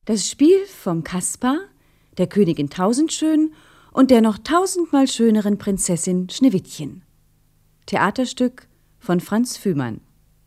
Das Spiel vom Kaspar, der Königin Tausendschön und der noch tausendmal schöneren Prinzessin Schneewittchen. Theaterstück von Franz Fühmann.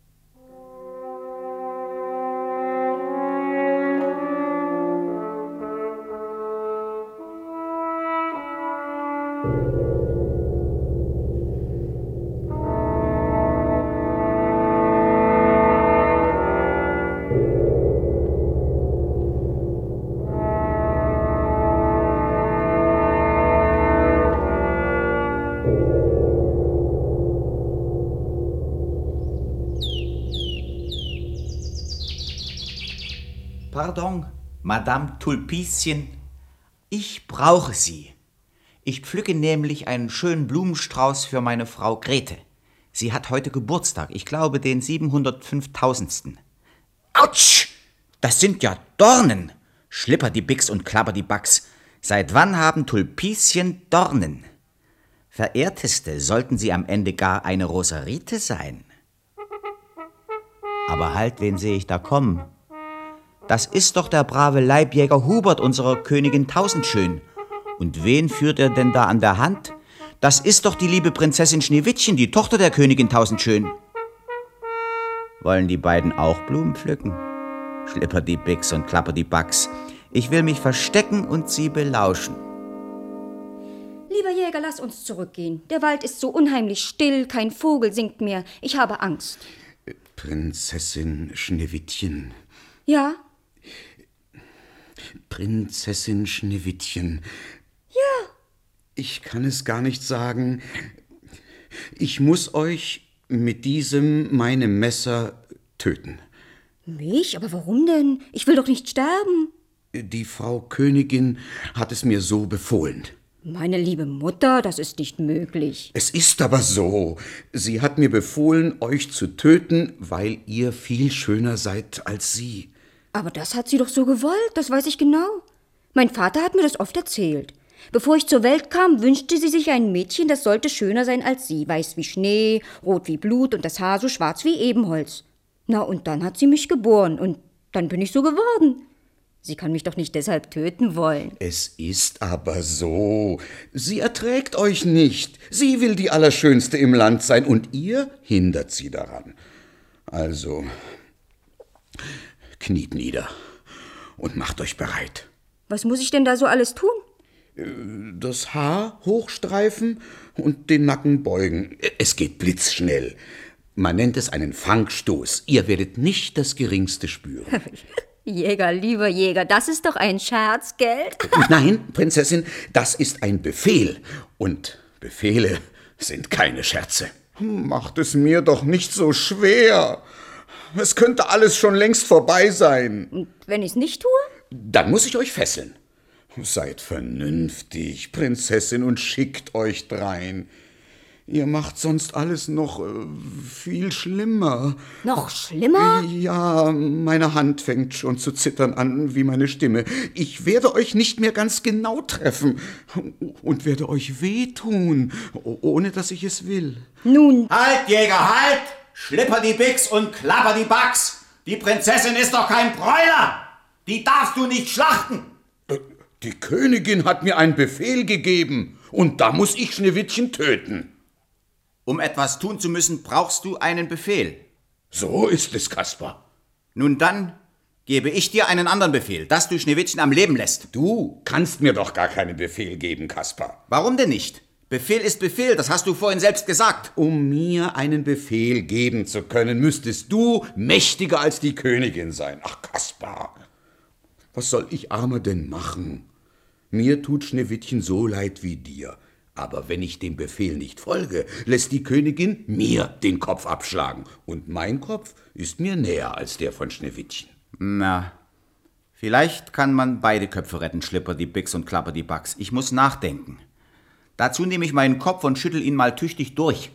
Pardon, Madame Tulpischen, ich brauche Sie. Ich pflücke nämlich einen schönen Blumenstrauß für meine Frau Grete. Sie hat heute Geburtstag, ich glaube den 705.000. Autsch! Das sind ja Dornen! Schlipperdi-Bix und Klapperdi-Bax. Seit wann haben Tulpischen Dornen? Verehrteste, sollten Sie am Ende gar eine Rosarite sein? Aber halt, wen sehe ich da kommen? Das ist doch der brave Leibjäger Hubert, unserer Königin Tausendschön. Und wen führt er denn da an der Hand? Das ist doch die liebe Prinzessin Schneewittchen, die Tochter der Königin Tausendschön. Wollen die beiden auch Blumen pflücken? Schlipperdi-Bix und Klapperdi-Bax. Ich will mich verstecken und sie belauschen. Lieber Jäger, lass uns zurückgehen. Der Wald ist so unheimlich still, kein Vogel singt mehr. Ich habe Angst. Prinzessin Schneewittchen. Ja? Prinzessin Schneewittchen. Ja. Ich kann es gar nicht sagen. Ich muss euch mit diesem meinem Messer töten. Mich? Aber warum denn? Ich will doch nicht sterben. Die Frau Königin hat es mir so befohlen. Meine liebe Mutter, das ist nicht möglich. Es ist aber so. Sie hat mir befohlen, euch zu töten, weil ihr viel schöner seid als sie. Aber das hat sie doch so gewollt, das weiß ich genau. Mein Vater hat mir das oft erzählt. Bevor ich zur Welt kam, wünschte sie sich ein Mädchen, das sollte schöner sein als sie. Weiß wie Schnee, rot wie Blut und das Haar so schwarz wie Ebenholz. Na, und dann hat sie mich geboren und dann bin ich so geworden. Sie kann mich doch nicht deshalb töten wollen. Es ist aber so. Sie erträgt euch nicht. Sie will die Allerschönste im Land sein und ihr hindert sie daran. Also, kniet nieder und macht euch bereit. Was muss ich denn da so alles tun? Das Haar hochstreifen und den Nacken beugen. Es geht blitzschnell. Man nennt es einen Fangstoß. Ihr werdet nicht das Geringste spüren. Jäger, lieber Jäger, das ist doch ein Scherz, gell? Nein, Prinzessin, das ist ein Befehl. Und Befehle sind keine Scherze. Macht es mir doch nicht so schwer. Es könnte alles schon längst vorbei sein. Und wenn ich es nicht tue? Dann muss ich euch fesseln. Seid vernünftig, Prinzessin, und schickt euch drein. Ihr macht sonst alles noch viel schlimmer. Noch schlimmer? Ja, meine Hand fängt schon zu zittern an wie meine Stimme. Ich werde euch nicht mehr ganz genau treffen und werde euch wehtun, ohne dass ich es will. Nun. Halt, Jäger, halt! Schlipperdi-Bix und Klapperdi-Bax! Die Prinzessin ist doch kein Bräuler! Die darfst du nicht schlachten! Die Königin hat mir einen Befehl gegeben und da muss ich Schneewittchen töten. Um etwas tun zu müssen, brauchst du einen Befehl. So ist es, Kaspar. Nun dann gebe ich dir einen anderen Befehl, dass du Schneewittchen am Leben lässt. Du kannst mir doch gar keinen Befehl geben, Kaspar. Warum denn nicht? Befehl ist Befehl, das hast du vorhin selbst gesagt. Um mir einen Befehl geben zu können, müsstest du mächtiger als die Königin sein. Ach, Kaspar, was soll ich Armer denn machen? Mir tut Schneewittchen so leid wie dir. Aber wenn ich dem Befehl nicht folge, lässt die Königin mir den Kopf abschlagen. Und mein Kopf ist mir näher als der von Schneewittchen. Na, vielleicht kann man beide Köpfe retten, Schlipperdi-Bix und Klapperdi-Bax. Ich muss nachdenken. Dazu nehme ich meinen Kopf und schüttel ihn mal tüchtig durch.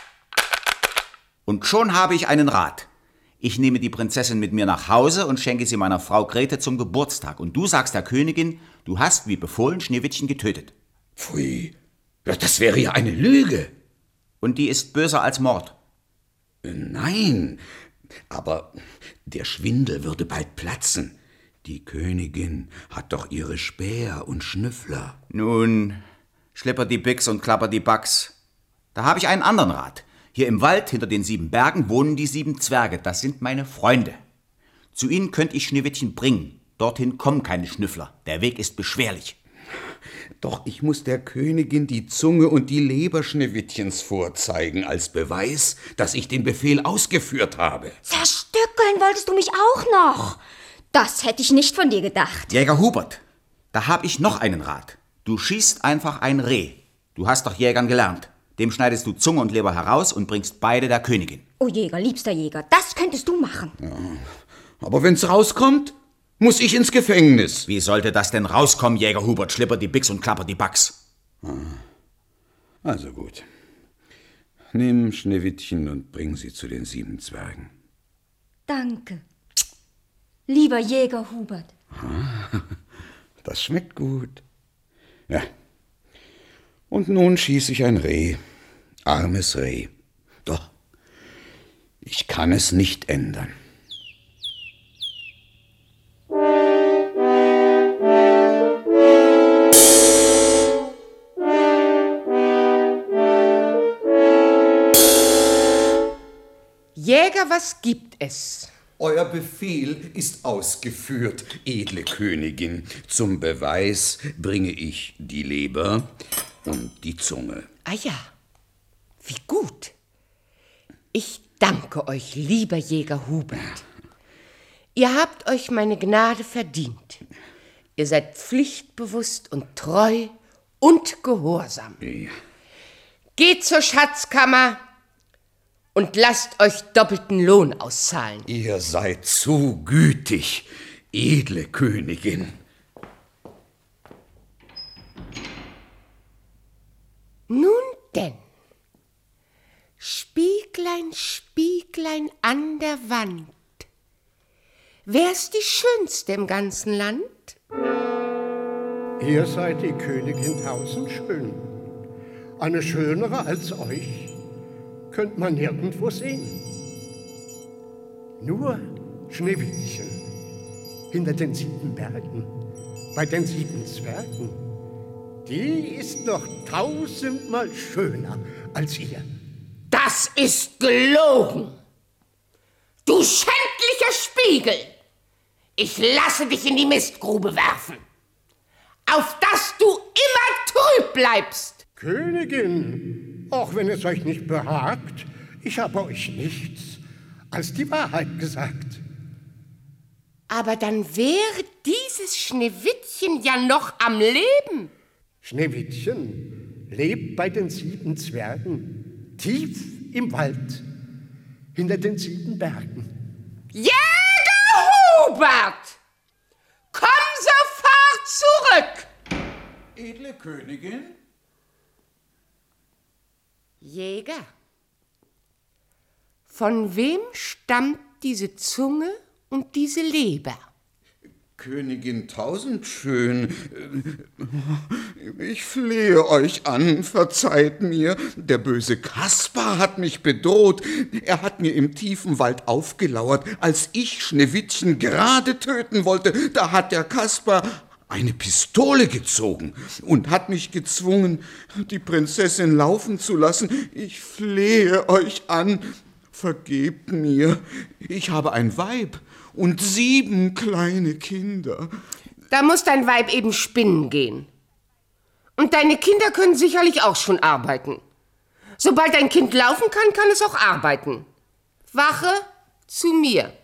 Und schon habe ich einen Rat. Ich nehme die Prinzessin mit mir nach Hause und schenke sie meiner Frau Grete zum Geburtstag. Und du sagst der Königin, du hast, wie befohlen, Schneewittchen getötet. Pfui, das wäre ja eine Lüge. Und die ist böser als Mord. Nein, aber der Schwindel würde bald platzen. Die Königin hat doch ihre Späher und Schnüffler. Nun, Schlipperdi-Bix und Klapperdi-Bax. Da habe ich einen anderen Rat. Hier im Wald hinter den 7 Bergen wohnen die 7 Zwerge. Das sind meine Freunde. Zu ihnen könnte ich Schneewittchen bringen. Dorthin kommen keine Schnüffler. Der Weg ist beschwerlich. Doch ich muss der Königin die Zunge und die Leber Schneewittchens vorzeigen, als Beweis, dass ich den Befehl ausgeführt habe. Zerstückeln wolltest du mich auch noch. Das hätte ich nicht von dir gedacht. Jäger Hubert, da habe ich noch einen Rat. Du schießt einfach ein Reh. Du hast doch Jägern gelernt. Dem schneidest du Zunge und Leber heraus und bringst beide der Königin. Oh Jäger, liebster Jäger, das könntest du machen. Ja. Aber wenn's rauskommt, muss ich ins Gefängnis. Wie sollte das denn rauskommen, Jäger Hubert, Schlipperdi-Bix und Klapperdi-Bax? Also gut. Nimm Schneewittchen und bring sie zu den 7 Zwergen. Danke. Lieber Jäger Hubert. Das schmeckt gut. Ja. Und nun schieße ich ein Reh. Armes Reh. Doch, ich kann es nicht ändern. Jäger, was gibt es? Euer Befehl ist ausgeführt, edle Königin. Zum Beweis bringe ich die Leber und die Zunge. Ah ja, wie gut. Ich danke euch, lieber Jäger Hubert. Ihr habt euch meine Gnade verdient. Ihr seid pflichtbewusst und treu und gehorsam. Ja. Geht zur Schatzkammer und lasst euch doppelten Lohn auszahlen. Ihr seid zu gütig, edle Königin. Nun denn, Spieglein, Spieglein an der Wand, wer ist die Schönste im ganzen Land? Ihr seid die Königin tausendschön. Eine schönere als euch könnt man nirgendwo sehen. Nur Schneewittchen hinter den 7 Bergen, bei den 7 Zwergen. Die ist noch 1000-mal schöner als ihr. Das ist gelogen! Du schändlicher Spiegel! Ich lasse dich in die Mistgrube werfen, auf dass du immer trüb bleibst! Königin, auch wenn es euch nicht behagt, ich habe euch nichts als die Wahrheit gesagt. Aber dann wäre dieses Schneewittchen ja noch am Leben. Schneewittchen lebt bei den 7 Zwergen, tief im Wald, hinter den 7 Bergen. Jäger Hubert! Komm sofort zurück! Edle Königin? Jäger, von wem stammt diese Zunge und diese Leber? Königin Tausendschön, ich flehe euch an, verzeiht mir. Der böse Kaspar hat mich bedroht. Er hat mir im tiefen Wald aufgelauert, als ich Schneewittchen gerade töten wollte. Da hat der Kaspar eine Pistole gezogen und hat mich gezwungen, die Prinzessin laufen zu lassen. Ich flehe euch an, vergebt mir. Ich habe ein Weib und 7 kleine Kinder. Da muss dein Weib eben spinnen gehen. Und deine Kinder können sicherlich auch schon arbeiten. Sobald dein Kind laufen kann, kann es auch arbeiten. Wache zu mir.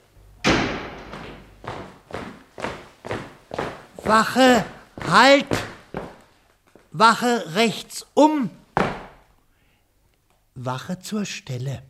Wache, halt! Wache rechts um! Wache zur Stelle.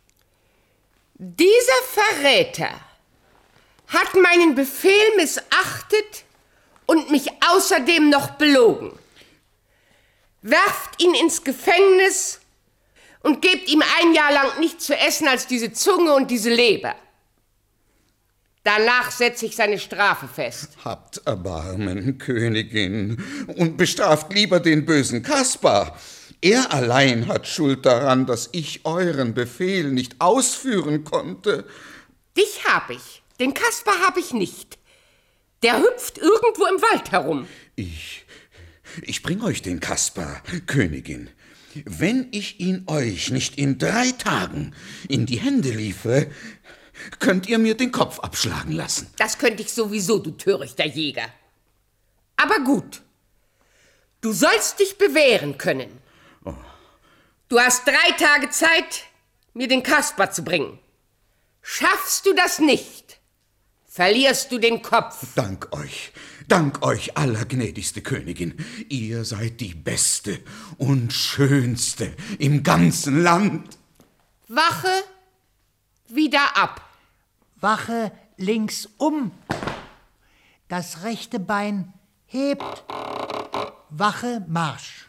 Dieser Verräter hat meinen Befehl missachtet und mich außerdem noch belogen. Werft ihn ins Gefängnis und gebt ihm 1 Jahr lang nichts zu essen als diese Zunge und diese Leber. Danach setze ich seine Strafe fest. Habt Erbarmen, Königin, und bestraft lieber den bösen Kaspar. Er allein hat Schuld daran, dass ich euren Befehl nicht ausführen konnte. Dich hab ich, den Kaspar hab ich nicht. Der hüpft irgendwo im Wald herum. Ich bring euch den Kaspar, Königin. Wenn ich ihn euch nicht in 3 Tagen in die Hände liefere, könnt ihr mir den Kopf abschlagen lassen. Das könnte ich sowieso, du törichter Jäger. Aber gut. Du sollst dich bewähren können. Oh. Du hast 3 Tage Zeit, mir den Kaspar zu bringen. Schaffst du das nicht, verlierst du den Kopf. Dank euch, allergnädigste Königin. Ihr seid die beste und schönste im ganzen Land. Wache wieder ab. Wache links um. Das rechte Bein hebt. Wache Marsch.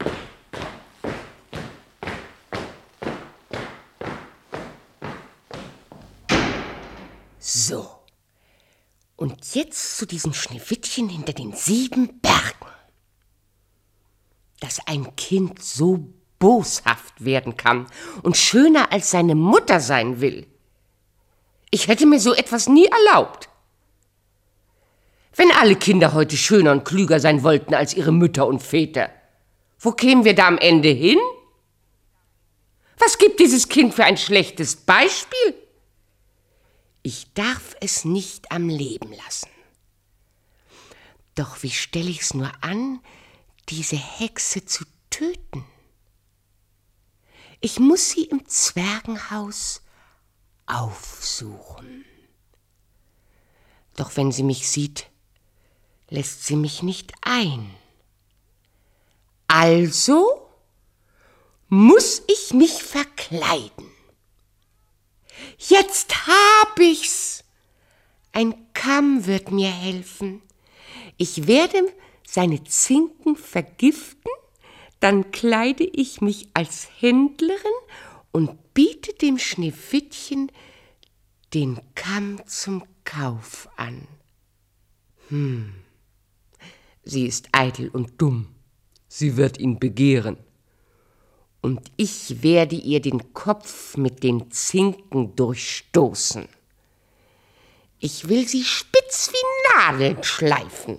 So. Und jetzt zu diesem Schneewittchen hinter den 7 Bergen. Dass ein Kind so boshaft werden kann und schöner als seine Mutter sein will. Ich hätte mir so etwas nie erlaubt. Wenn alle Kinder heute schöner und klüger sein wollten als ihre Mütter und Väter, wo kämen wir da am Ende hin? Was gibt dieses Kind für ein schlechtes Beispiel? Ich darf es nicht am Leben lassen. Doch wie stelle ich's nur an, diese Hexe zu töten? Ich muss sie im Zwergenhaus aufsuchen. Doch wenn sie mich sieht, lässt sie mich nicht ein. Also muss ich mich verkleiden. Jetzt hab ich's. Ein Kamm wird mir helfen. Ich werde seine Zinken vergiften, dann kleide ich mich als Händlerin und biete dem Schneewittchen den Kamm zum Kauf an. Sie ist eitel und dumm. Sie wird ihn begehren. Und ich werde ihr den Kopf mit den Zinken durchstoßen. Ich will sie spitz wie Nadeln schleifen.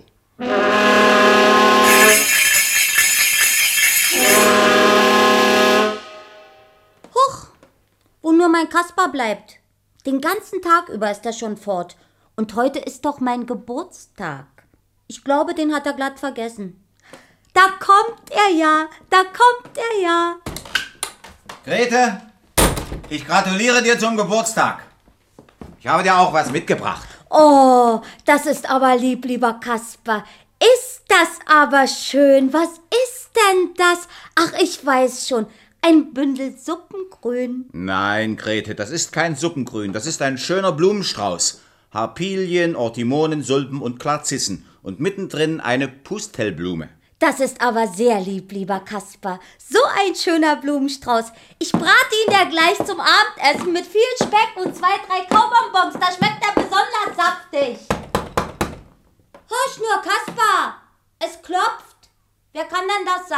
Huch, wo nur mein Kaspar bleibt. Den ganzen Tag über ist er schon fort. Und heute ist doch mein Geburtstag. Ich glaube, den hat er glatt vergessen. Da kommt er ja, da kommt er ja. Grete, ich gratuliere dir zum Geburtstag. Ich habe dir auch was mitgebracht. Oh, das ist aber lieb, lieber Kaspar. Ist das aber schön. Was ist denn das? Ach, ich weiß schon. Ein Bündel Suppengrün. Nein, Grete, das ist kein Suppengrün. Das ist ein schöner Blumenstrauß. Harpilien, Ortimonen, Sulpen und Klarzissen. Und mittendrin eine Pustelblume. Das ist aber sehr lieb, lieber Kaspar. So ein schöner Blumenstrauß. Ich brate ihn dir gleich zum Abendessen mit viel Speck und 2, 3 Kaubonbons. Da schmeckt er besonders saftig. Hörst nur, Kaspar. Es klopft. Wer kann denn das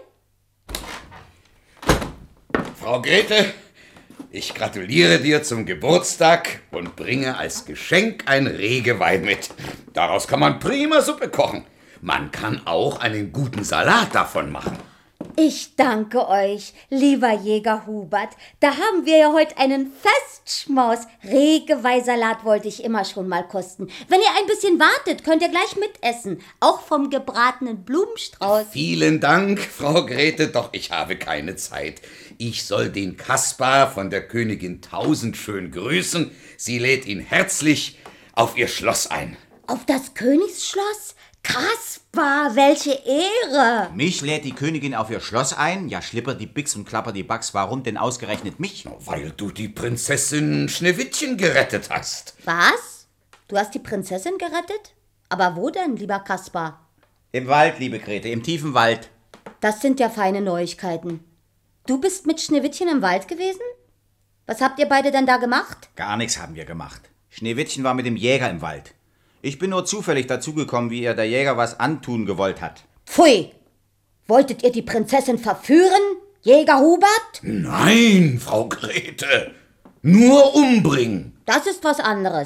sein? Frau Grete, ich gratuliere dir zum Geburtstag und bringe als Geschenk ein Regeweih mit. Daraus kann man prima Suppe kochen. Man kann auch einen guten Salat davon machen. Ich danke euch, lieber Jäger Hubert. Da haben wir ja heute einen Festschmaus. Regeweihsalat wollte ich immer schon mal kosten. Wenn ihr ein bisschen wartet, könnt ihr gleich mitessen. Auch vom gebratenen Blumenstrauß. Vielen Dank, Frau Grete, doch ich habe keine Zeit. Ich soll den Kaspar von der Königin Tausendschön grüßen. Sie lädt ihn herzlich auf ihr Schloss ein. Auf das Königsschloss? Kaspar, welche Ehre! Mich lädt die Königin auf ihr Schloss ein. Ja, schlipper die Bix und klapper die Bax. Warum denn ausgerechnet mich? Weil du die Prinzessin Schneewittchen gerettet hast. Was? Du hast die Prinzessin gerettet? Aber wo denn, lieber Kaspar? Im Wald, liebe Grete, im tiefen Wald. Das sind ja feine Neuigkeiten. Du bist mit Schneewittchen im Wald gewesen? Was habt ihr beide denn da gemacht? Gar nichts haben wir gemacht. Schneewittchen war mit dem Jäger im Wald. Ich bin nur zufällig dazugekommen, wie ihr der Jäger was antun gewollt hat. Pfui! Wolltet ihr die Prinzessin verführen, Jäger Hubert? Nein, Frau Grete, nur umbringen. Das ist was anderes.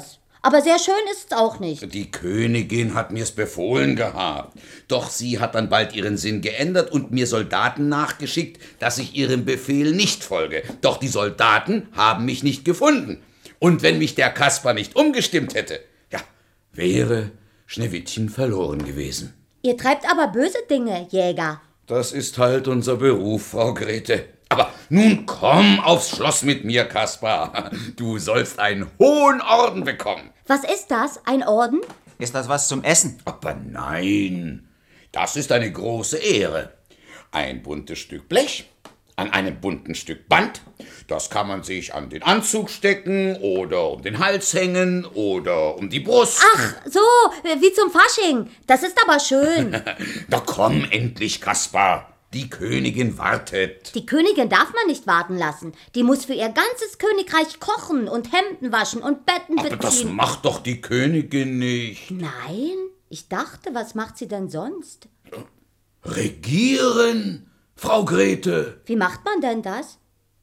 aber sehr schön ist's auch nicht. Die Königin hat mir's befohlen gehabt. Doch sie hat dann bald ihren Sinn geändert und mir Soldaten nachgeschickt, dass ich ihrem Befehl nicht folge. Doch die Soldaten haben mich nicht gefunden. Und wenn mich der Kaspar nicht umgestimmt hätte, ja, wäre Schneewittchen verloren gewesen. Ihr treibt aber böse Dinge, Jäger. Das ist halt unser Beruf, Frau Grete. Aber nun komm aufs Schloss mit mir, Kaspar. Du sollst einen hohen Orden bekommen. Was ist das? Ein Orden? Ist das was zum Essen? Aber nein, das ist eine große Ehre. Ein buntes Stück Blech an einem bunten Stück Band. Das kann man sich an den Anzug stecken oder um den Hals hängen oder um die Brust. Ach, so, wie zum Fasching. Das ist aber schön. Na komm endlich, Kaspar. Die Königin wartet. Die Königin darf man nicht warten lassen. Die muss für ihr ganzes Königreich kochen und Hemden waschen und Betten beziehen. Aber das macht doch die Königin nicht. Nein, ich dachte, was macht sie denn sonst? Regieren, Frau Grete. Wie macht man denn das?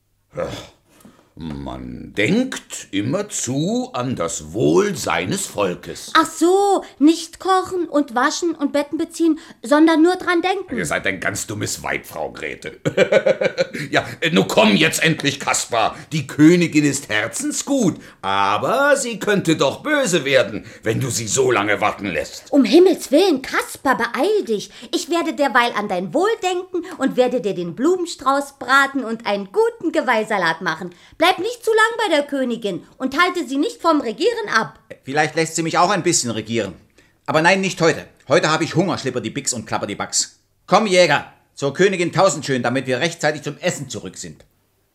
Man denkt immerzu an das Wohl seines Volkes. Ach so, nicht kochen und waschen und Betten beziehen, sondern nur dran denken. Ihr seid ein ganz dummes Weib, Frau Grete. Ja, nun komm jetzt endlich, Kaspar. Die Königin ist herzensgut, aber sie könnte doch böse werden, wenn du sie so lange warten lässt. Um Himmels Willen, Kaspar, beeil dich. Ich werde derweil an dein Wohl denken und werde dir den Blumenstrauß braten und einen guten Geweihsalat machen. Bleib nicht zu lang bei der Königin und halte sie nicht vom Regieren ab. Vielleicht lässt sie mich auch ein bisschen regieren. Aber nein, nicht heute. Heute habe ich Hunger, Schlipper die Bix und Klapper die Bax. Komm, Jäger, zur Königin Tausendschön, damit wir rechtzeitig zum Essen zurück sind.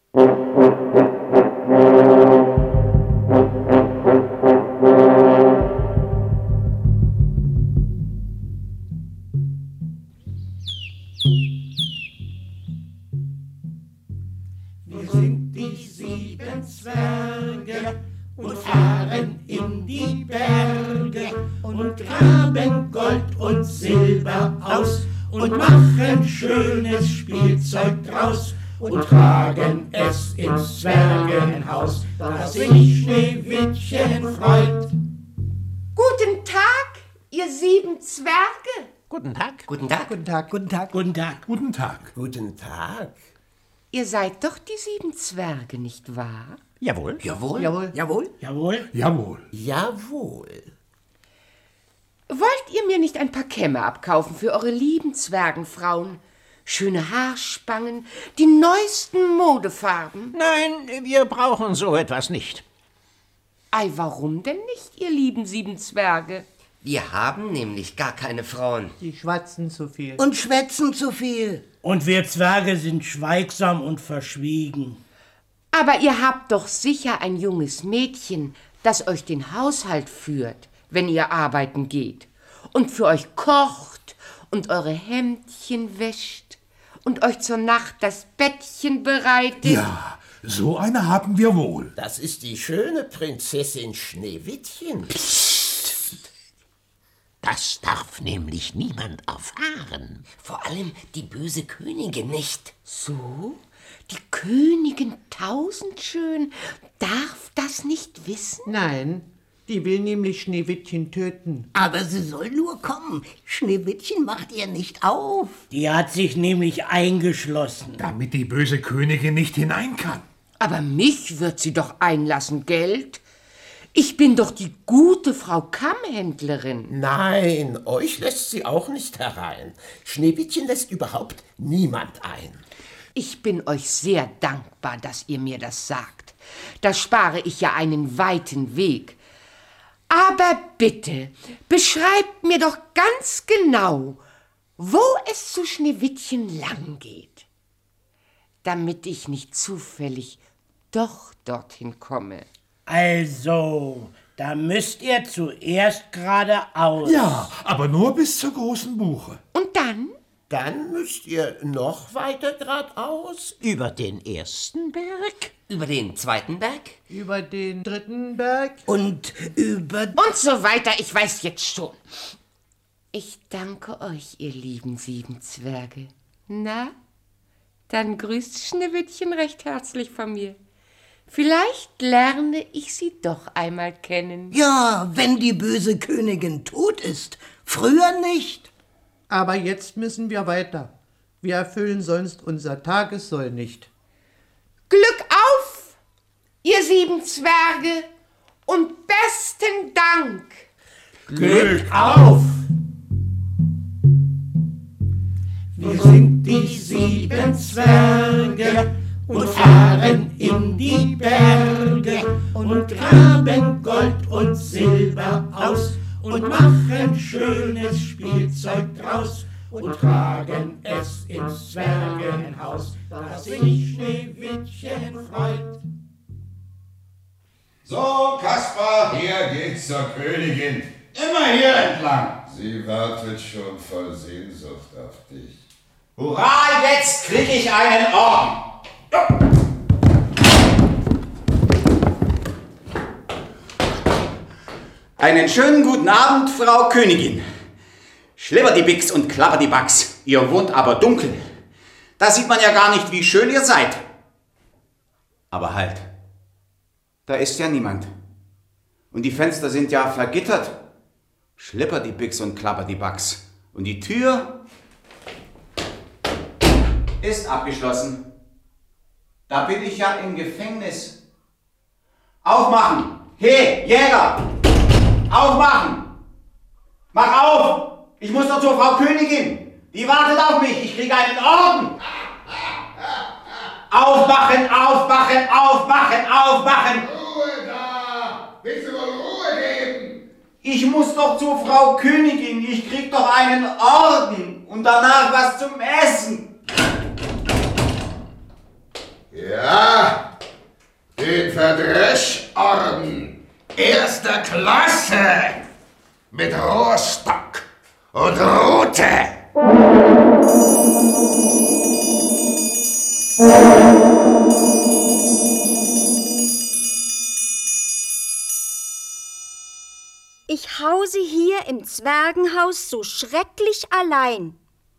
Und fahren in die Berge und graben Gold und Silber aus und machen schönes Spielzeug draus und tragen es ins Zwergenhaus, dass sich Schneewittchen freut. Guten Tag, ihr 7 Zwerge. Guten Tag. Guten Tag. Guten Tag. Guten Tag. Guten Tag. Guten Tag. Guten Tag. Ihr seid doch die 7 Zwerge, nicht wahr? Jawohl. Jawohl. Jawohl. Jawohl. Jawohl. Jawohl. Jawohl. Wollt ihr mir nicht ein paar Kämme abkaufen für eure lieben Zwergenfrauen? Schöne Haarspangen, die neuesten Modefarben. Nein, wir brauchen so etwas nicht. Ei, warum denn nicht, ihr lieben 7 Zwerge? Wir haben nämlich gar keine Frauen. Die schwatzen zu viel. Und schwätzen zu viel. Und wir Zwerge sind schweigsam und verschwiegen. Aber ihr habt doch sicher ein junges Mädchen, das euch den Haushalt führt, wenn ihr arbeiten geht und für euch kocht und eure Hemdchen wäscht und euch zur Nacht das Bettchen bereitet. Ja, so eine haben wir wohl. Das ist die schöne Prinzessin Schneewittchen. Das darf nämlich niemand erfahren. Vor allem die böse Königin nicht. So? Die Königin Tausendschön darf das nicht wissen? Nein, die will nämlich Schneewittchen töten. Aber sie soll nur kommen. Schneewittchen macht ihr nicht auf. Die hat sich nämlich eingeschlossen. Damit die böse Königin nicht hinein kann. Aber mich wird sie doch einlassen, Geld. Ich bin doch die gute Frau Kammhändlerin. Nein, euch lässt sie auch nicht herein. Schneewittchen lässt überhaupt niemand ein. Ich bin euch sehr dankbar, dass ihr mir das sagt. Da spare ich ja einen weiten Weg. Aber bitte, beschreibt mir doch ganz genau, wo es zu Schneewittchen lang geht, damit ich nicht zufällig doch dorthin komme. Also, da müsst ihr zuerst geradeaus. Ja, aber nur bis zur großen Buche. Und dann? Dann müsst ihr noch weiter geradeaus. Über den ersten Berg? Über den zweiten Berg. Über den 3. Berg. Und über... Und so weiter, ich weiß jetzt schon. Ich danke euch, ihr lieben 7 Zwerge. Na, dann grüßt Schneewittchen recht herzlich von mir. Vielleicht lerne ich sie doch einmal kennen. Ja, wenn die böse Königin tot ist. Früher nicht. Aber jetzt müssen wir weiter. Wir erfüllen sonst unser Tagessoll nicht. Glück auf, ihr 7 Zwerge, und besten Dank. Glück auf! Wir sind die 7 Zwerge und fahren in die Berge und graben Gold und Silber aus und machen schönes Spielzeug draus und tragen es ins Zwergenhaus, dass sich Schneewittchen freut. So, Kaspar, hier geht's zur Königin. Immer hier entlang. Sie wartet schon voll Sehnsucht auf dich. Hurra, jetzt krieg ich einen Orden. Einen schönen guten Abend, Frau Königin. Schlibberdiebix und Klapperdibax, ihr wohnt aber dunkel. Da sieht man ja gar nicht, wie schön ihr seid. Aber halt, da ist ja niemand. Und die Fenster sind ja vergittert. Schlipperdiebix und Klapperdibax. Und die Tür ist abgeschlossen. Da bin ich ja im Gefängnis. Aufmachen! Hey, Jäger! Aufmachen! Mach auf! Ich muss doch zur Frau Königin! Die wartet auf mich! Ich kriege einen Orden! Aufmachen! Aufmachen! Aufmachen! Aufmachen! Ruhe da! Willst du wohl Ruhe geben? Ich muss doch zur Frau Königin! Ich krieg doch einen Orden! Und danach was zum Essen! Ja, den Verdreschorden. 1. Klasse. Mit Rohrstock und Rute. Ich hause hier im Zwergenhaus so schrecklich allein.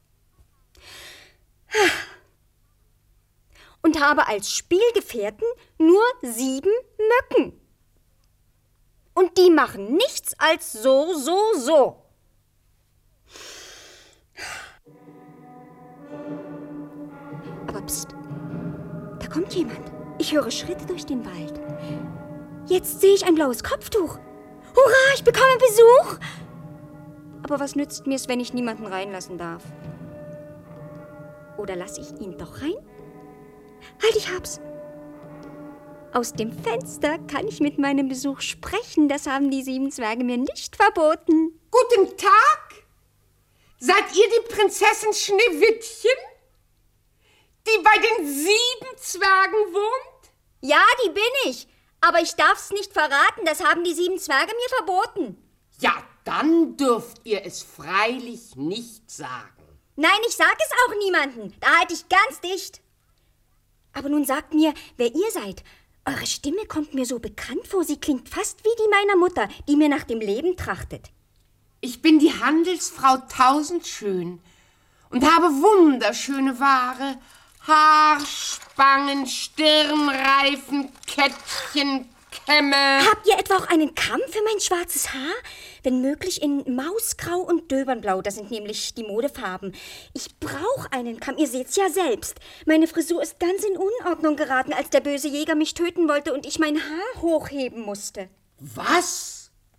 Und habe als Spielgefährten nur 7 Mücken. Und die machen nichts als so. Aber pst, da kommt jemand. Ich höre Schritte durch den Wald. Jetzt sehe ich ein blaues Kopftuch. Hurra, ich bekomme Besuch! Aber was nützt mir's, wenn ich niemanden reinlassen darf? Oder lasse ich ihn doch rein? Halt, ich hab's! Aus dem Fenster kann ich mit meinem Besuch sprechen. Das haben die 7 Zwerge mir nicht verboten. Guten Tag! Seid ihr die Prinzessin Schneewittchen, die bei den 7 Zwergen wohnt? Ja, die bin ich. Aber ich darf's nicht verraten. Das haben die 7 Zwerge mir verboten. Ja, dann dürft ihr es freilich nicht sagen. Nein, ich sag es auch niemandem. Da halte ich ganz dicht. Aber nun sagt mir, wer ihr seid. Eure Stimme kommt mir so bekannt vor. Sie klingt fast wie die meiner Mutter, die mir nach dem Leben trachtet. Ich bin die Handelsfrau Tausendschön und habe wunderschöne Ware. Haarspangen, Stirnreifen, Kettchen, Kämme. Habt ihr etwa auch einen Kamm für mein schwarzes Haar? Wenn möglich in Mausgrau und Döbernblau, das sind nämlich die Modefarben. Ich brauche einen Kamm, ihr seht's ja selbst. Meine Frisur ist ganz in Unordnung geraten, als der böse Jäger mich töten wollte und ich mein Haar hochheben musste. Was?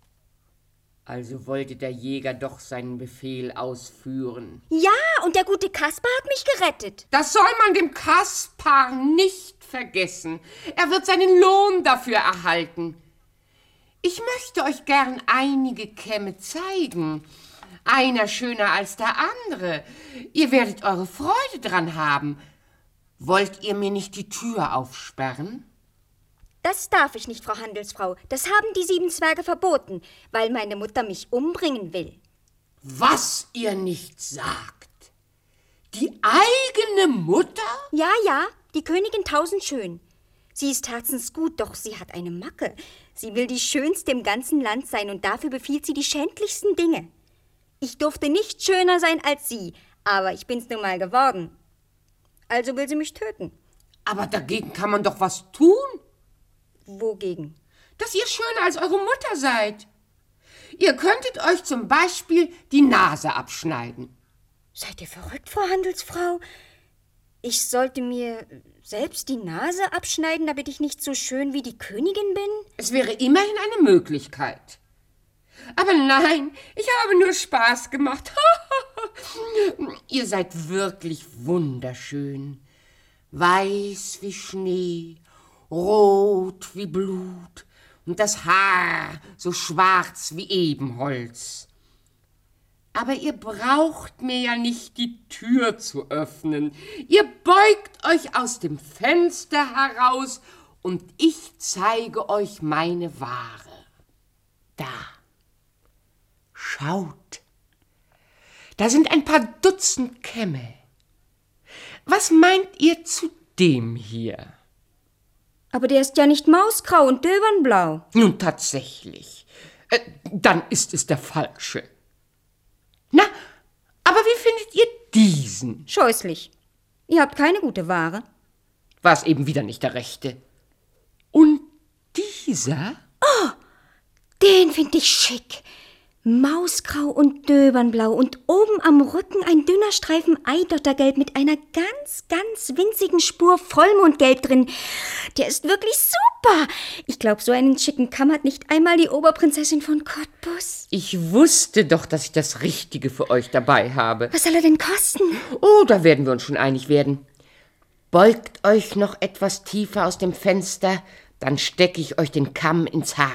Also wollte der Jäger doch seinen Befehl ausführen. Ja, und der gute Kaspar hat mich gerettet. Das soll man dem Kaspar nicht vergessen. Er wird seinen Lohn dafür erhalten. Ich möchte euch gern einige Kämme zeigen. Einer schöner als der andere. Ihr werdet eure Freude dran haben. Wollt ihr mir nicht die Tür aufsperren? Das darf ich nicht, Frau Handelsfrau. Das haben die 7 Zwerge verboten, weil meine Mutter mich umbringen will. Was ihr nicht sagt. Die eigene Mutter? Ja, die Königin Tausendschön. Sie ist herzensgut, doch sie hat eine Macke. Sie will die Schönste im ganzen Land sein und dafür befiehlt sie die schändlichsten Dinge. Ich durfte nicht schöner sein als sie, aber ich bin's nun mal geworden. Also will sie mich töten. Aber dagegen kann man doch was tun. Wogegen? Dass ihr schöner als eure Mutter seid. Ihr könntet euch zum Beispiel die Nase abschneiden. Seid ihr verrückt, Frau Handelsfrau? Ich sollte mir selbst die Nase abschneiden, damit ich nicht so schön wie die Königin bin? Es wäre immerhin eine Möglichkeit. Aber nein, ich habe nur Spaß gemacht. Ihr seid wirklich wunderschön. Weiß wie Schnee, rot wie Blut und das Haar so schwarz wie Ebenholz. Aber ihr braucht mir ja nicht die Tür zu öffnen. Ihr beugt euch aus dem Fenster heraus und ich zeige euch meine Ware. Da. Schaut. Da sind ein paar Dutzend Kämme. Was meint ihr zu dem hier? Aber der ist ja nicht mausgrau und döbernblau. Nun tatsächlich. Dann ist es der falsche. Na, aber wie findet ihr diesen? Scheußlich. Ihr habt keine gute Ware. War es eben wieder nicht der rechte. Und dieser? Oh, den finde ich schick. Mausgrau und döbernblau und oben am Rücken ein dünner Streifen Eidottergelb mit einer ganz, ganz winzigen Spur Vollmondgelb drin. Der ist wirklich super. Ich glaube, so einen schicken Kamm hat nicht einmal die Oberprinzessin von Cottbus. Ich wusste doch, dass ich das Richtige für euch dabei habe. Was soll er denn kosten? Oh, da werden wir uns schon einig werden. Beugt euch noch etwas tiefer aus dem Fenster, dann stecke ich euch den Kamm ins Haar.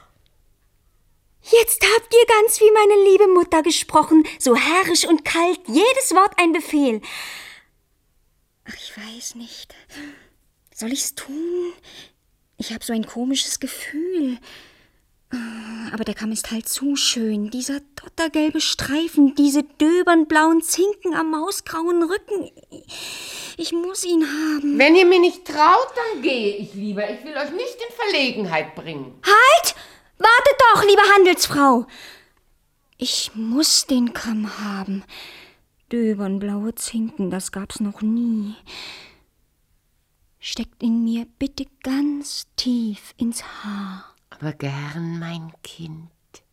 Jetzt habt ihr ganz wie meine liebe Mutter gesprochen, so herrisch und kalt, jedes Wort ein Befehl. Ach, ich weiß nicht. Soll ich's tun? Ich habe so ein komisches Gefühl. Aber der Kamm ist halt zu schön. Dieser dottergelbe Streifen, diese döbernblauen Zinken am mausgrauen Rücken. Ich muss ihn haben. Wenn ihr mir nicht traut, dann gehe ich lieber. Ich will euch nicht in Verlegenheit bringen. Halt! Wartet doch, liebe Handelsfrau! Ich muss den Kamm haben. Döbernblaue Zinken, das gab's noch nie. Steckt ihn mir bitte ganz tief ins Haar. Aber gern, mein Kind.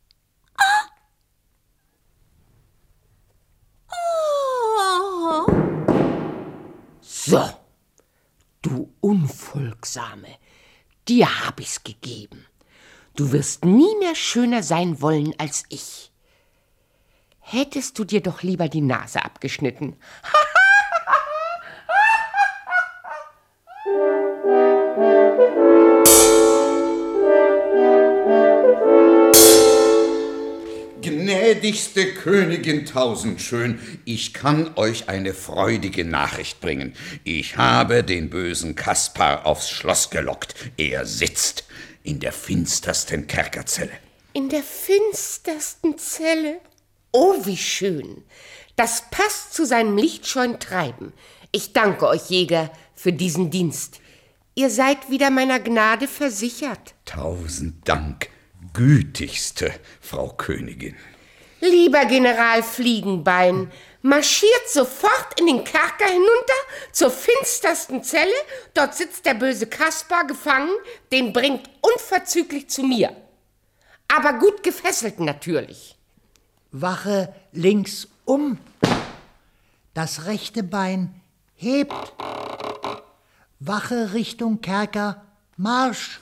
Oh. So, du Unfolgsame, dir hab ich's gegeben. Du wirst nie mehr schöner sein wollen als ich. Hättest du dir doch lieber die Nase abgeschnitten. Gnädigste Königin Tausendschön, ich kann euch eine freudige Nachricht bringen. Ich habe den bösen Kaspar aufs Schloss gelockt. Er sitzt in der finstersten Kerkerzelle. In der finstersten Zelle? Oh, wie schön. Das passt zu seinem lichtscheuen Treiben. Ich danke euch, Jäger, für diesen Dienst. Ihr seid wieder meiner Gnade versichert. 1000 Dank, gütigste Frau Königin. Lieber General Fliegenbein, marschiert sofort in den Kerker hinunter zur finstersten Zelle. Dort sitzt der böse Kaspar gefangen, den bringt unverzüglich zu mir. Aber gut gefesselt natürlich. Wache links um. Das rechte Bein hebt. Wache Richtung Kerker, Marsch.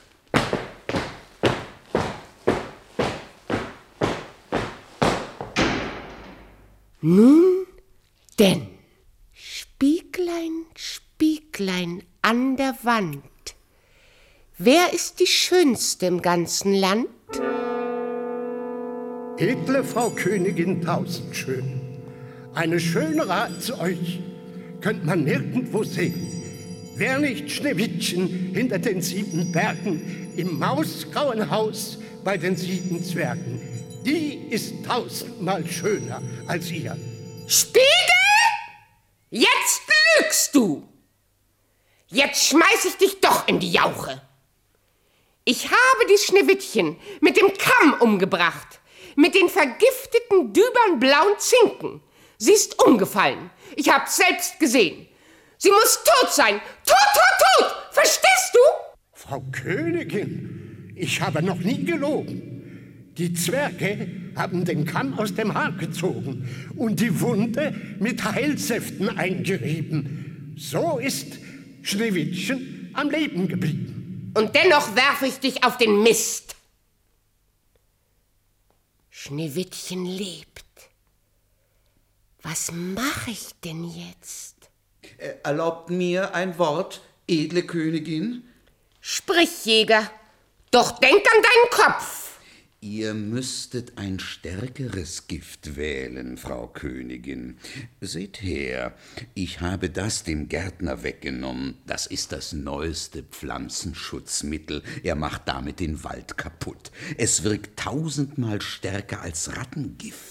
Nun denn, Spieglein, Spieglein an der Wand, wer ist die Schönste im ganzen Land? Edle Frau Königin Tausendschön, eine schönere als euch könnt man nirgendwo sehen. Wer nicht Schneewittchen hinter den 7 Bergen im mausgrauen Haus bei den 7 Zwergen, die ist 1000-mal schöner als ihr. Spiegel! Jetzt lügst du! Jetzt schmeiß ich dich doch in die Jauche. Ich habe die Schneewittchen mit dem Kamm umgebracht, mit den vergifteten dübernblauen Zinken. Sie ist umgefallen. Ich hab's selbst gesehen. Sie muss tot sein. Tot, tot, tot! Verstehst du? Frau Königin, ich habe noch nie gelogen. Die Zwerge haben den Kamm aus dem Haar gezogen und die Wunde mit Heilsäften eingerieben. So ist Schneewittchen am Leben geblieben. Und dennoch werfe ich dich auf den Mist. Schneewittchen lebt. Was mache ich denn jetzt? Erlaubt mir ein Wort, edle Königin? Sprich, Jäger, doch denk an deinen Kopf. Ihr müsstet ein stärkeres Gift wählen, Frau Königin. Seht her, ich habe das dem Gärtner weggenommen. Das ist das neueste Pflanzenschutzmittel. Er macht damit den Wald kaputt. Es wirkt 1000-mal stärker als Rattengift.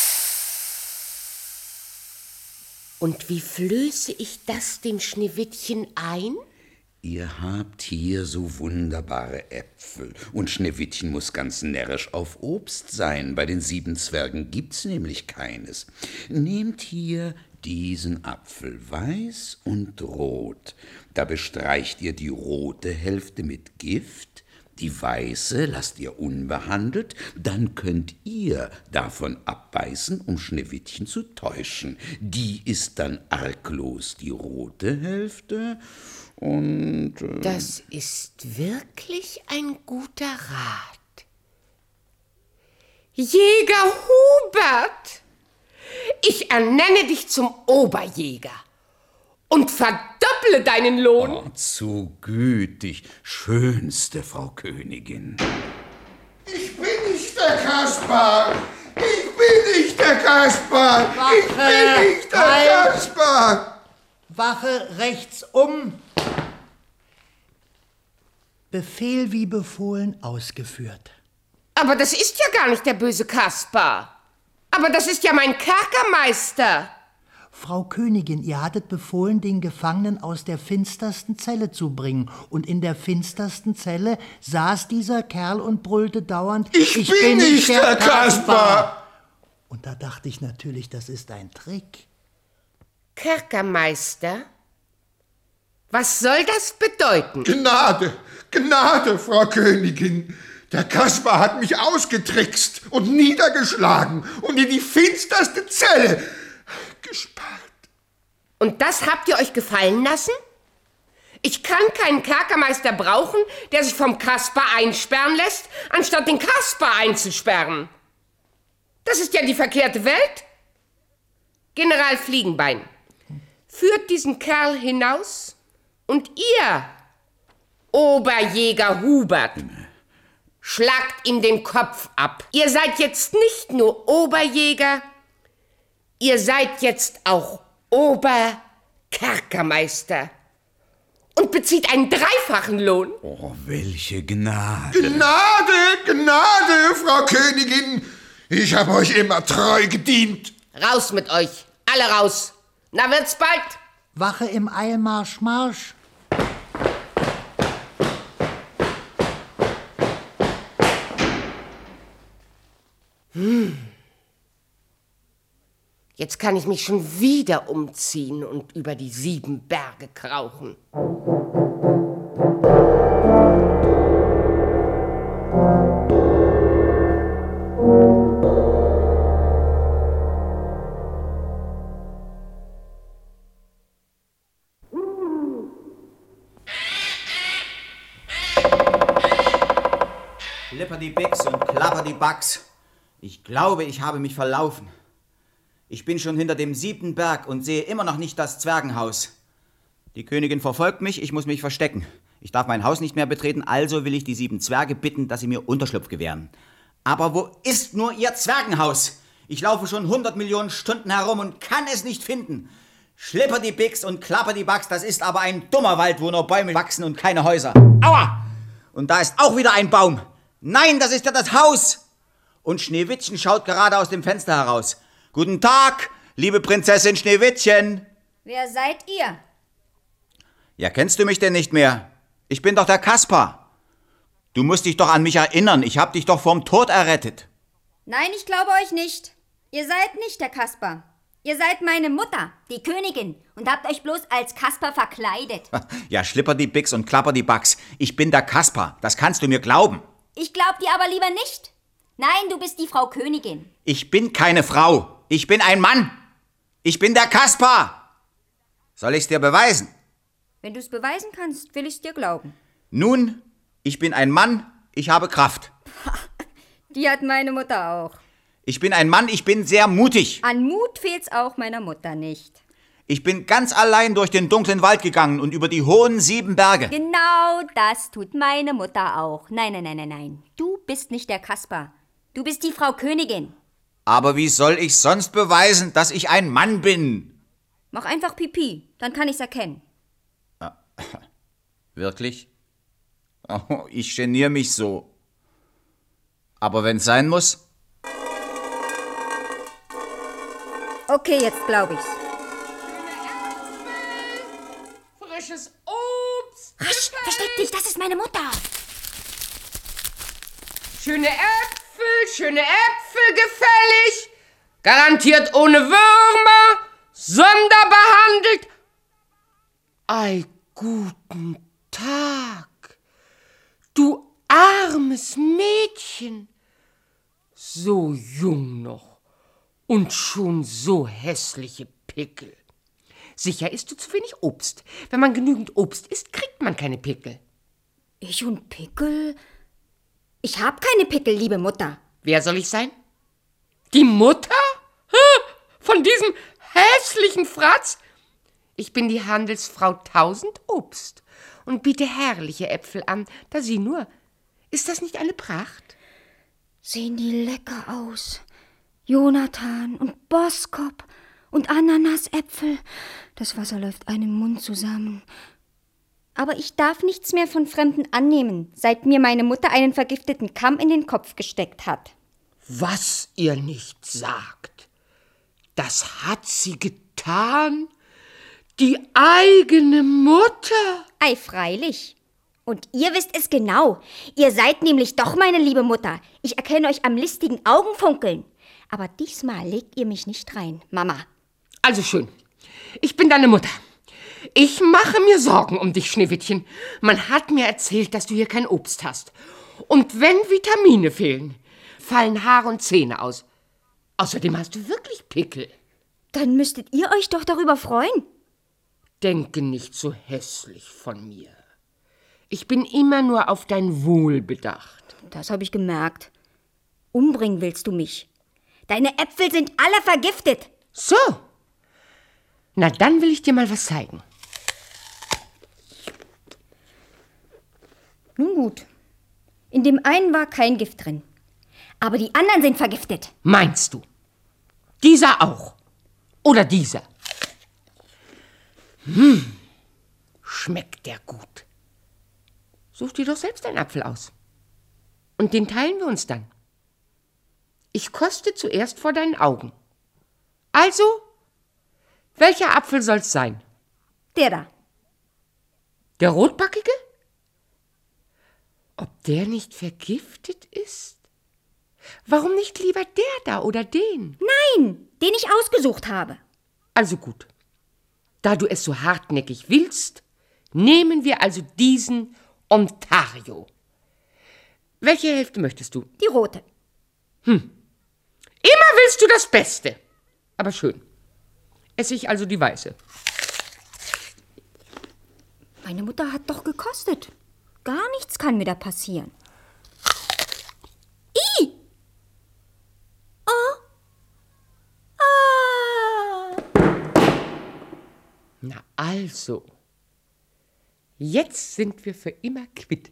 Und wie flöße ich das dem Schneewittchen ein? Ihr habt hier so wunderbare Äpfel, und Schneewittchen muss ganz närrisch auf Obst sein. Bei den 7 Zwergen gibt's nämlich keines. Nehmt hier diesen Apfel, weiß und rot. Da bestreicht ihr die rote Hälfte mit Gift, die weiße lasst ihr unbehandelt, dann könnt ihr davon abbeißen, um Schneewittchen zu täuschen. Die ist dann arglos die rote Hälfte. Und das ist wirklich ein guter Rat. Jäger Hubert, ich ernenne dich zum Oberjäger und verdopple deinen Lohn. Oh, zu gütig, schönste Frau Königin. Ich bin nicht der Kaspar! Ich bin nicht der Kaspar! Ich bin nicht der Kaspar! Wache rechts um. Befehl wie befohlen ausgeführt. Aber das ist ja gar nicht der böse Kaspar. Aber das ist ja mein Kerkermeister. Frau Königin, ihr hattet befohlen, den Gefangenen aus der finstersten Zelle zu bringen. Und in der finstersten Zelle saß dieser Kerl und brüllte dauernd, Ich bin nicht der Kaspar! Und da dachte ich natürlich, das ist ein Trick. Kerkermeister? Was soll das bedeuten? Gnade, Gnade, Frau Königin! Der Kaspar hat mich ausgetrickst und niedergeschlagen und in die finsterste Zelle gesperrt. Und das habt ihr euch gefallen lassen? Ich kann keinen Kerkermeister brauchen, der sich vom Kaspar einsperren lässt, anstatt den Kaspar einzusperren. Das ist ja die verkehrte Welt. General Fliegenbein, führt diesen Kerl hinaus und ihr, Oberjäger Hubert, schlagt ihm den Kopf ab. Ihr seid jetzt nicht nur Oberjäger, ihr seid jetzt auch Oberkerkermeister und bezieht einen 3-fachen Lohn. Oh, welche Gnade! Gnade, Gnade, Frau Königin! Ich habe euch immer treu gedient. Raus mit euch, alle raus. Na, wird's bald. Wache im Eilmarsch, Marsch. Jetzt kann ich mich schon wieder umziehen und über die 7 Berge krauchen. Lipperdi-Bix und Klapperdi-Bax. Ich glaube, ich habe mich verlaufen. Ich bin schon hinter dem 7. Berg und sehe immer noch nicht das Zwergenhaus. Die Königin verfolgt mich, ich muss mich verstecken. Ich darf mein Haus nicht mehr betreten, also will ich die 7 Zwerge bitten, dass sie mir Unterschlupf gewähren. Aber wo ist nur ihr Zwergenhaus? Ich laufe schon 100 Millionen Stunden herum und kann es nicht finden. Schlipperdi-Bix und Klapperdi-Bax, das ist aber ein dummer Wald, wo nur Bäume wachsen und keine Häuser. Aua! Und da ist auch wieder ein Baum. Nein, das ist ja das Haus. Und Schneewittchen schaut gerade aus dem Fenster heraus. Guten Tag, liebe Prinzessin Schneewittchen. Wer seid ihr? Ja, kennst du mich denn nicht mehr? Ich bin doch der Kaspar. Du musst dich doch an mich erinnern. Ich hab dich doch vom Tod errettet. Nein, ich glaube euch nicht. Ihr seid nicht der Kaspar. Ihr seid meine Mutter, die Königin, und habt euch bloß als Kasper verkleidet. Ja, Schlipperdi-Bix und Klapperdi-Bax. Ich bin der Kaspar, das kannst du mir glauben. Ich glaub dir aber lieber nicht. Nein, du bist die Frau Königin. Ich bin keine Frau, ich bin ein Mann. Ich bin der Kaspar. Soll ich's dir beweisen? Wenn du's beweisen kannst, will ich's dir glauben. Nun, ich bin ein Mann, ich habe Kraft. Die hat meine Mutter auch. Ich bin ein Mann, ich bin sehr mutig. An Mut fehlt's auch meiner Mutter nicht. Ich bin ganz allein durch den dunklen Wald gegangen und über die hohen 7 Berge. Genau das tut meine Mutter auch. Nein. Du bist nicht der Kaspar. Du bist die Frau Königin. Aber wie soll ich sonst beweisen, dass ich ein Mann bin? Mach einfach Pipi, dann kann ich's erkennen. Wirklich? Oh, ich geniere mich so. Aber wenn's sein muss... Okay, jetzt glaub ich's. Frisches Obst. Rasch, versteck dich, das ist meine Mutter. Schöne Äpfel gefällig. Garantiert ohne Würmer, sonderbehandelt. Ei, guten Tag. Du armes Mädchen. So jung noch und schon so hässliche Pickel. Sicher isst du zu wenig Obst. Wenn man genügend Obst isst, kriegt man keine Pickel. Ich und Pickel? Ich hab keine Pickel, liebe Mutter. Wer soll ich sein? Die Mutter? Von diesem hässlichen Fratz? Ich bin die Handelsfrau 1000 Obst und biete herrliche Äpfel an. Da sieh nur. Ist das nicht eine Pracht? Sehen die lecker aus. Jonathan und Boskop und Ananasäpfel. Das Wasser läuft einem im Mund zusammen. Aber ich darf nichts mehr von Fremden annehmen, seit mir meine Mutter einen vergifteten Kamm in den Kopf gesteckt hat. Was ihr nicht sagt, das hat sie getan? Die eigene Mutter? Ei, freilich. Und ihr wisst es genau. Ihr seid nämlich doch meine liebe Mutter. Ich erkenne euch am listigen Augenfunkeln. Aber diesmal legt ihr mich nicht rein, Mama. Also schön. Ich bin deine Mutter. Ich mache mir Sorgen um dich, Schneewittchen. Man hat mir erzählt, dass du hier kein Obst hast. Und wenn Vitamine fehlen, fallen Haare und Zähne aus. Außerdem hast du wirklich Pickel. Dann müsstet ihr euch doch darüber freuen. Denke nicht so hässlich von mir. Ich bin immer nur auf dein Wohl bedacht. Das habe ich gemerkt. Umbringen willst du mich. Deine Äpfel sind alle vergiftet. So. Na, dann will ich dir mal was zeigen. Nun gut. In dem einen war kein Gift drin. Aber die anderen sind vergiftet. Meinst du? Dieser auch? Oder dieser? Schmeckt der gut. Such dir doch selbst einen Apfel aus. Und den teilen wir uns dann. Ich koste zuerst vor deinen Augen. Also, welcher Apfel soll's sein? Der da. Der rotbackige? Ob der nicht vergiftet ist? Warum nicht lieber der da oder den? Nein, den ich ausgesucht habe. Also gut. Da du es so hartnäckig willst, nehmen wir also diesen Ontario. Welche Hälfte möchtest du? Die rote. Immer willst du das Beste. Aber schön. Esse ich also die weiße. Meine Mutter hat doch gekostet. Gar nichts kann mir da passieren. I! Oh! Ah! Na also. Jetzt sind wir für immer quitt.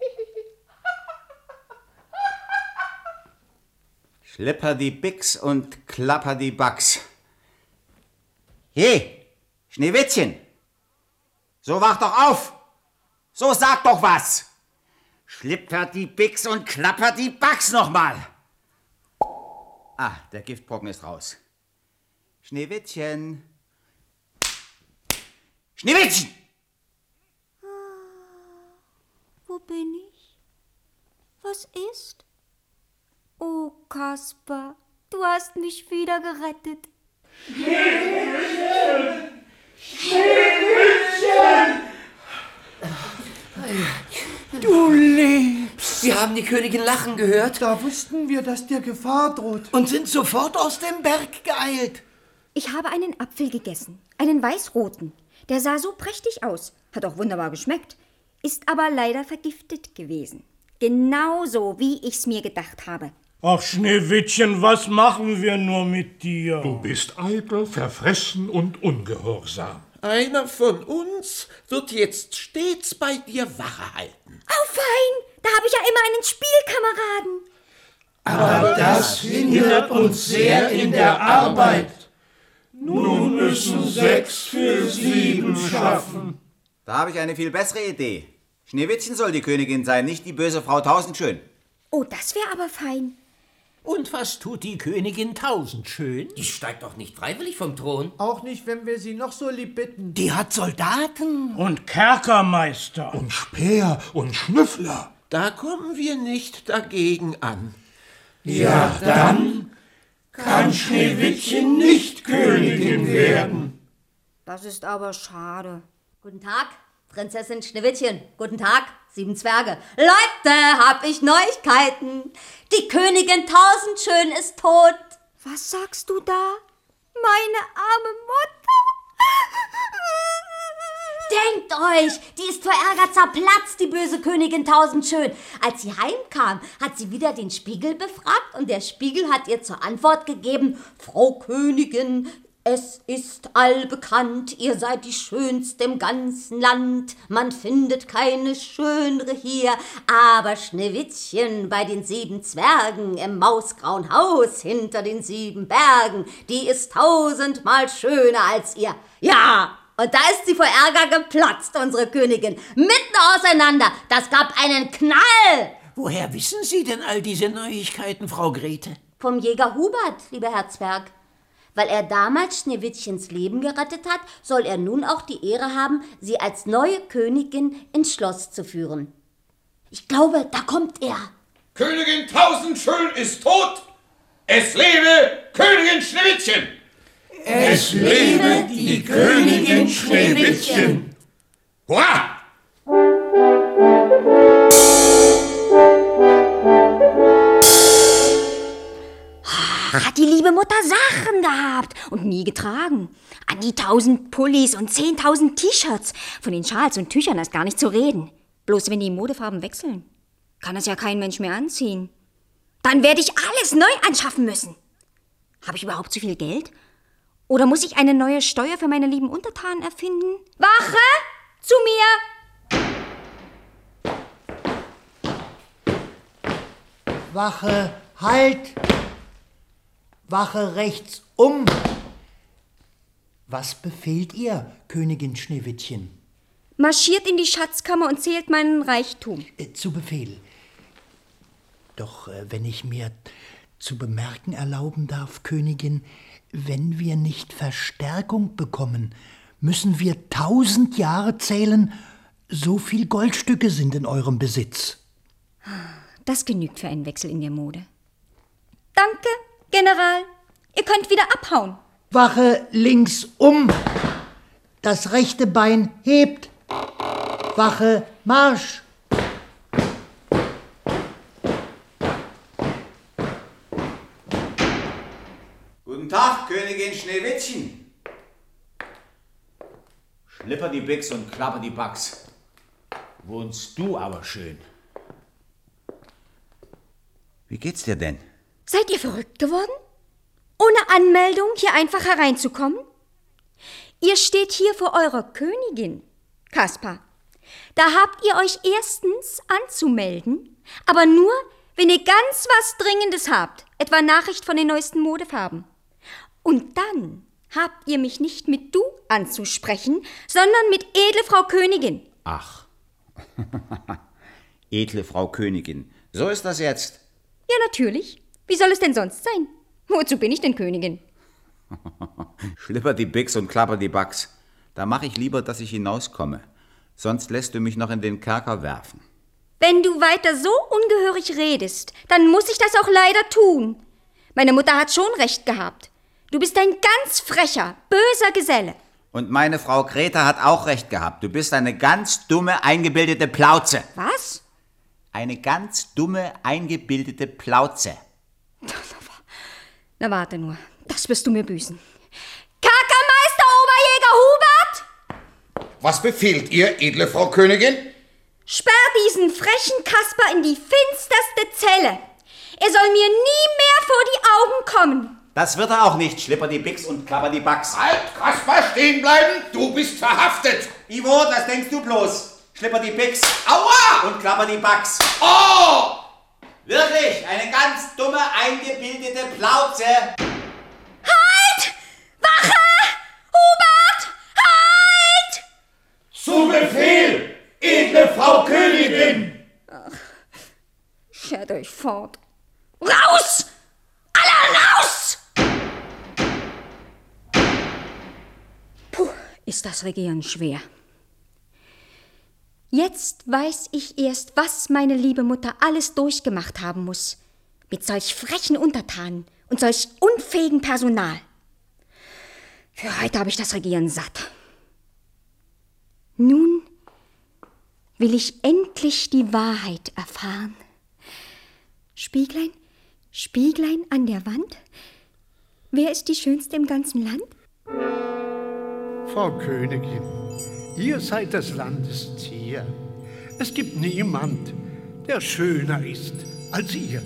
Schlipperdi-Bix und Klapperdi-Bax. Hey, Schneewittchen! So wach doch auf! So sag doch was! Schlipperdi-Bix und Klapperdi-Bax nochmal! Ah, der Giftbrocken ist raus. Schneewittchen! Schneewittchen! Wo bin ich? Was ist? Oh, Kasper, du hast mich wieder gerettet. Du lebst! Wir haben die Königin lachen gehört. Da wussten wir, dass dir Gefahr droht. Und sind sofort aus dem Berg geeilt. Ich habe einen Apfel gegessen, einen weißroten. Der sah so prächtig aus, hat auch wunderbar geschmeckt, ist aber leider vergiftet gewesen. Genauso, wie ich's mir gedacht habe. Ach, Schneewittchen, was machen wir nur mit dir? Du bist eitel, verfressen und ungehorsam. Einer von uns wird jetzt stets bei dir Wache halten. Oh, fein! Da habe ich ja immer einen Spielkameraden. Aber das hindert uns sehr in der Arbeit. Nun müssen 6 für 7 schaffen. Da habe ich eine viel bessere Idee. Schneewittchen soll die Königin sein, nicht die böse Frau Tausendschön. Oh, das wäre aber fein. Und was tut die Königin Tausendschön? Die steigt doch nicht freiwillig vom Thron. Auch nicht, wenn wir sie noch so lieb bitten. Die hat Soldaten. Und Kerkermeister. Und Speer und Schnüffler. Da kommen wir nicht dagegen an. Ja, dann kann Schneewittchen nicht Königin werden. Das ist aber schade. Guten Tag, Prinzessin Schneewittchen. Guten Tag, 7 Zwerge. Leute, hab ich Neuigkeiten. Die Königin Tausendschön ist tot. Was sagst du da? Meine arme Mutter. Denkt euch, die ist vor Ärger zerplatzt, die böse Königin Tausendschön. Als sie heimkam, hat sie wieder den Spiegel befragt und der Spiegel hat ihr zur Antwort gegeben: Frau Königin, es ist allbekannt, ihr seid die Schönste im ganzen Land. Man findet keine schönere hier, aber Schneewittchen bei den 7 Zwergen im mausgrauen Haus hinter den 7 Bergen, die ist 1000-mal schöner als ihr. Ja! Und da ist sie vor Ärger geplatzt, unsere Königin. Mitten auseinander. Das gab einen Knall. Woher wissen Sie denn all diese Neuigkeiten, Frau Grete? Vom Jäger Hubert, lieber Herr Zwerg. Weil er damals Schneewittchens Leben gerettet hat, soll er nun auch die Ehre haben, sie als neue Königin ins Schloss zu führen. Ich glaube, da kommt er. Königin Tausendschön ist tot! Es lebe Königin Schneewittchen! Es lebe die Königin Schneewittchen! Hurra! Hat die liebe Mutter Sachen gehabt und nie getragen. An die 1000 Pullis und 10.000 T-Shirts. Von den Schals und Tüchern ist gar nicht zu reden. Bloß wenn die Modefarben wechseln, kann das ja kein Mensch mehr anziehen. Dann werde ich alles neu anschaffen müssen. Habe ich überhaupt zu viel Geld? Oder muss ich eine neue Steuer für meine lieben Untertanen erfinden? Wache! Zu mir! Wache, halt! Wache rechts um! Was befehlt ihr, Königin Schneewittchen? Marschiert in die Schatzkammer und zählt meinen Reichtum. Zu Befehl. Doch wenn ich mir zu bemerken erlauben darf, Königin, wenn wir nicht Verstärkung bekommen, müssen wir 1000 Jahre zählen, so viel Goldstücke sind in eurem Besitz. Das genügt für einen Wechsel in der Mode. Danke, General. Ihr könnt wieder abhauen. Wache links um. Das rechte Bein hebt. Wache Marsch. Guten Tag, Königin Schneewittchen. Schlipper die Bix und klapper die Bax. Wohnst du aber schön. Wie geht's dir denn? Seid ihr verrückt geworden? Ohne Anmeldung hier einfach hereinzukommen? Ihr steht hier vor eurer Königin, Kaspar. Da habt ihr euch erstens anzumelden, aber nur, wenn ihr ganz was Dringendes habt, etwa Nachricht von den neuesten Modefarben. Und dann habt ihr mich nicht mit du anzusprechen, sondern mit edle Frau Königin. Ach, edle Frau Königin, so ist das jetzt. Ja, natürlich. Wie soll es denn sonst sein? Wozu bin ich denn Königin? Schlipper die Bix und klapper die Bax. Da mach ich lieber, dass ich hinauskomme. Sonst lässt du mich noch in den Kerker werfen. Wenn du weiter so ungehörig redest, dann muss ich das auch leider tun. Meine Mutter hat schon recht gehabt. Du bist ein ganz frecher, böser Geselle. Und meine Frau Grete hat auch recht gehabt. Du bist eine ganz dumme, eingebildete Plauze. Was? Eine ganz dumme, eingebildete Plauze. Na warte nur, das wirst du mir büßen. Kerkermeister Oberjäger Hubert! Was befiehlt ihr, edle Frau Königin? Sperr diesen frechen Kasper in die finsterste Zelle. Er soll mir nie mehr vor die Augen kommen. Das wird er auch nicht, Schlipperdi-Bix und Klapperdi-Bax. Halt, Kasper, stehen bleiben! Du bist verhaftet! Ivo, das denkst du bloß. Schlipperdi-Bix. Aua! Und Klapperdi-Bax. Oh! Wirklich, eine ganz dumme, eingebildete Plauze. Halt! Wache! Hubert! Halt! Zu Befehl, edle Frau Königin! Ach, schert euch fort. Raus! Alle raus! Puh, ist das Regieren schwer. Jetzt weiß ich erst, was meine liebe Mutter alles durchgemacht haben muss. Mit solch frechen Untertanen und solch unfähigem Personal. Für heute habe ich das Regieren satt. Nun will ich endlich die Wahrheit erfahren. Spieglein, Spieglein an der Wand, wer ist die Schönste im ganzen Land? Frau Königin, ihr seid des Landes Zier. Es gibt niemand, der schöner ist als ihr.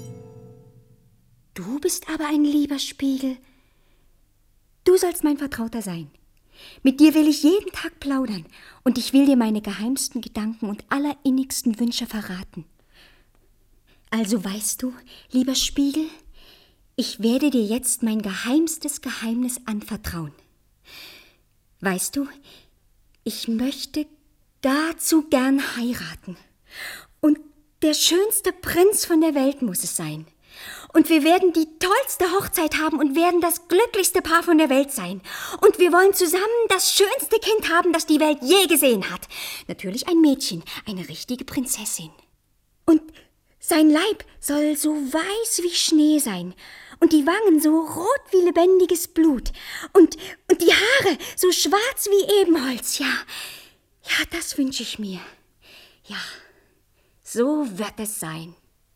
Du bist aber ein lieber Spiegel. Du sollst mein Vertrauter sein. Mit dir will ich jeden Tag plaudern und ich will dir meine geheimsten Gedanken und allerinnigsten Wünsche verraten. Also weißt du, lieber Spiegel, ich werde dir jetzt mein geheimstes Geheimnis anvertrauen. Weißt du, ich möchte gar zu gern heiraten. Und der schönste Prinz von der Welt muss es sein. Und wir werden die tollste Hochzeit haben und werden das glücklichste Paar von der Welt sein. Und wir wollen zusammen das schönste Kind haben, das die Welt je gesehen hat. Natürlich ein Mädchen, eine richtige Prinzessin. Und sein Leib soll so weiß wie Schnee sein und die Wangen so rot wie lebendiges Blut und die Haare so schwarz wie Ebenholz. Ja, das wünsche ich mir. Ja, so wird es sein.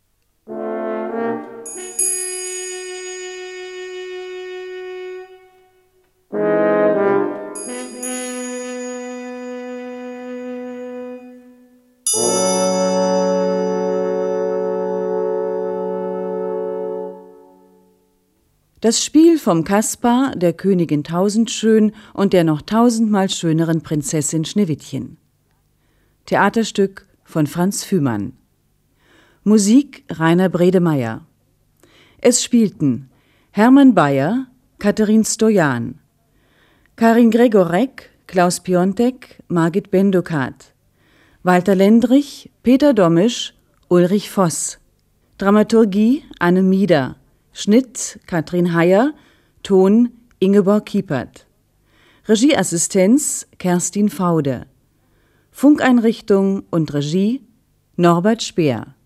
Das Spiel vom Kaspar, der Königin Tausendschön und der noch tausendmal schöneren Prinzessin Schneewittchen. Theaterstück von Franz Fühmann. Musik Rainer Bredemeier. Es spielten Hermann Bayer, Katharin Stojan, Karin Gregorek, Klaus Piontek, Margit Bendokat, Walter Lendrich, Peter Domisch, Ulrich Voss. Dramaturgie Anne Mieder. Schnitt Katrin Heyer, Ton Ingeborg Kiepert. Regieassistenz Kerstin Faude. Funkeinrichtung und Regie Norbert Speer.